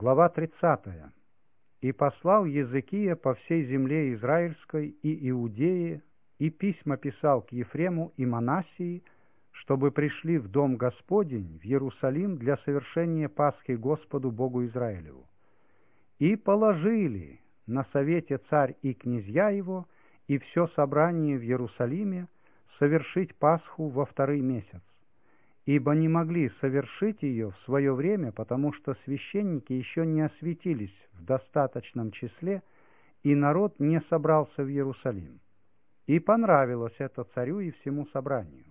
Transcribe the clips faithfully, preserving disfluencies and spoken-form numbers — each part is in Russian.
Глава тридцатая. «И послал Езекия по всей земле Израильской и Иудее, и письма писал к Ефрему и Манассии, чтобы пришли в дом Господень, в Иерусалим, для совершения Пасхи Господу Богу Израилеву. И положили на совете царь и князья его, и все собрание в Иерусалиме совершить Пасху во второй месяц. Ибо не могли совершить ее в свое время, потому что священники еще не осветились в достаточном числе, и народ не собрался в Иерусалим. И понравилось это царю и всему собранию.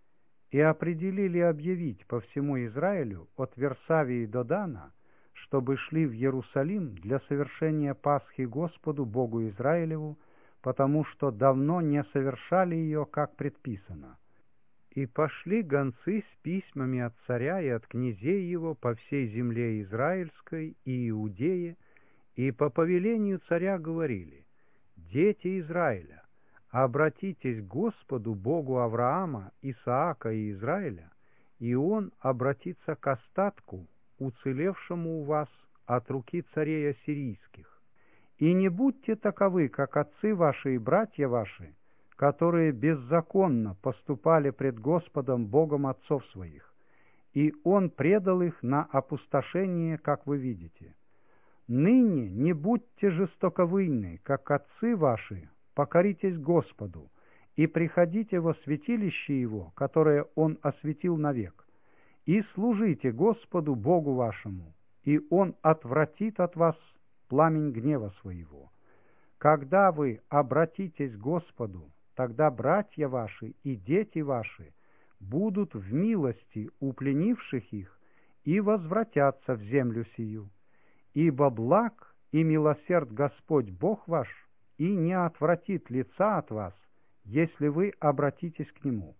И определили объявить по всему Израилю от Версавии до Дана, чтобы шли в Иерусалим для совершения Пасхи Господу Богу Израилеву, потому что давно не совершали ее, как предписано. И пошли гонцы с письмами от царя и от князей его по всей земле Израильской и Иудее, и по повелению царя говорили: «Дети Израиля, обратитесь к Господу Богу Авраама, Исаака и Израиля, и Он обратится к остатку, уцелевшему у вас от руки царей ассирийских. И не будьте таковы, как отцы ваши и братья ваши, которые беззаконно поступали пред Господом Богом отцов своих, и Он предал их на опустошение, как вы видите. Ныне не будьте жестоковыйны, как отцы ваши, покоритесь Господу, и приходите во святилище Его, которое Он осветил навек, и служите Господу Богу вашему, и Он отвратит от вас пламень гнева своего. Когда вы обратитесь к Господу, тогда братья ваши и дети ваши будут в милости у пленивших их и возвратятся в землю сию. Ибо благ и милосерд Господь Бог ваш, и не отвратит лица от вас, если вы обратитесь к Нему».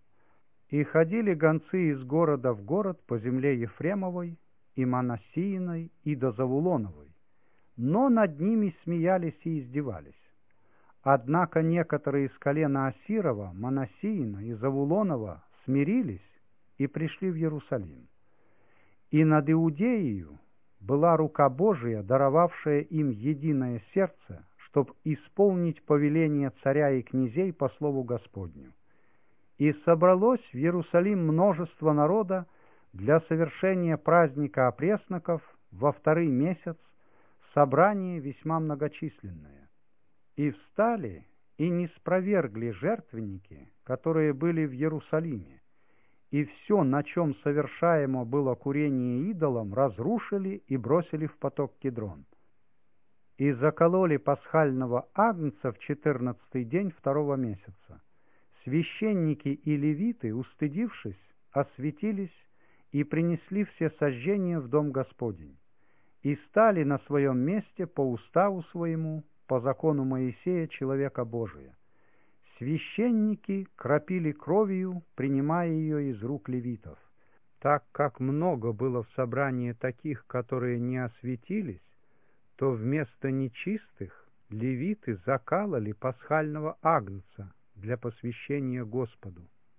И ходили гонцы из города в город по земле Ефремовой, и Манассииной, и до Завулоновой, но над ними смеялись и издевались. Однако некоторые из колена Ассирова, Манассиина и Завулонова смирились и пришли в Иерусалим. И над Иудеею была рука Божия, даровавшая им единое сердце, чтоб исполнить повеление царя и князей по слову Господню. И собралось в Иерусалим множество народа для совершения праздника опресноков во второй месяц, собрание весьма многочисленное. И встали, и не спровергли жертвенники, которые были в Иерусалиме, и все, на чем совершаемо было курение идолам, разрушили и бросили в поток Кидрон. И закололи пасхального агнца в четырнадцатый день второго месяца. Священники и левиты, устыдившись, осветились и принесли все сожжения в дом Господень, и стали на своем месте по уставу своему, по закону Моисея, человека Божия. Священники кропили кровью, принимая ее из рук левитов. Так как много было в собрании таких, которые не осветились, то вместо нечистых левиты закалали пасхального агнца для посвящения Господу.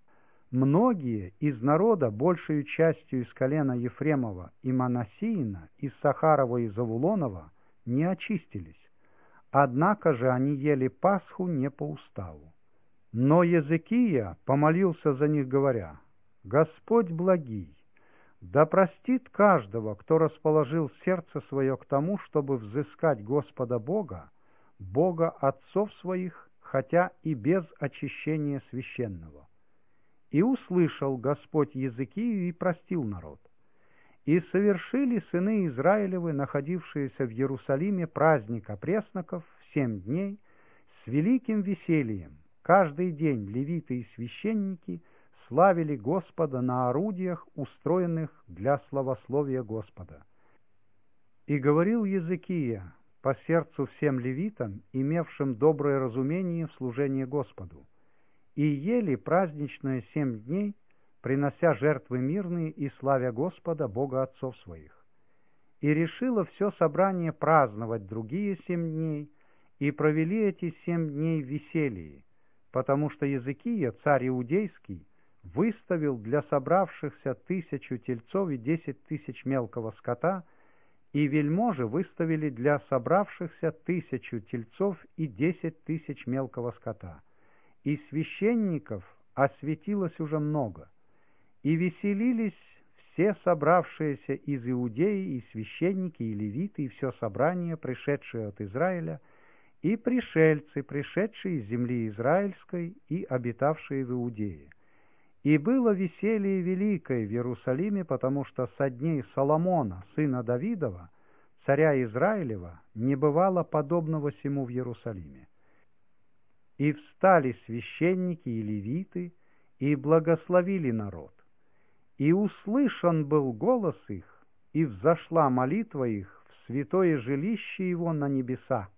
Многие из народа, большей частью из колена Ефремова и Манассиина, из Сахарова и Завулонова, не очистились. Однако же они ели Пасху не по уставу. Но Езекия помолился за них, говоря: «Господь благий, да простит каждого, кто расположил сердце свое к тому, чтобы взыскать Господа Бога, Бога отцов своих, хотя и без очищения священного». И услышал Господь Езекию и простил народ. И совершили сыны Израилевы, находившиеся в Иерусалиме, праздник опресноков в семь дней с великим весельем. Каждый день левиты и священники славили Господа на орудиях, устроенных для славословия Господа. И говорил Езекия по сердцу всем левитам, имевшим доброе разумение в служении Господу, и ели праздничные семь дней, принося жертвы мирные и славя Господа, Бога отцов своих. И решило все собрание праздновать другие семь дней, и провели эти семь дней в веселье, потому что Езекия, царь иудейский, выставил для собравшихся тысячу тельцов и десять тысяч мелкого скота, и вельможи выставили для собравшихся тысячу тельцов и десять тысяч мелкого скота. И священников осветилось уже много, и веселились все собравшиеся из Иудеи, и священники, и левиты, и все собрание, пришедшее от Израиля, и пришельцы, пришедшие из земли израильской и обитавшие в Иудее. И было веселье великое в Иерусалиме, потому что со дней Соломона, сына Давидова, царя Израилева, не бывало подобного сему в Иерусалиме. И встали священники и левиты, и благословили народ. И услышан был голос их, и взошла молитва их в святое жилище его на небеса.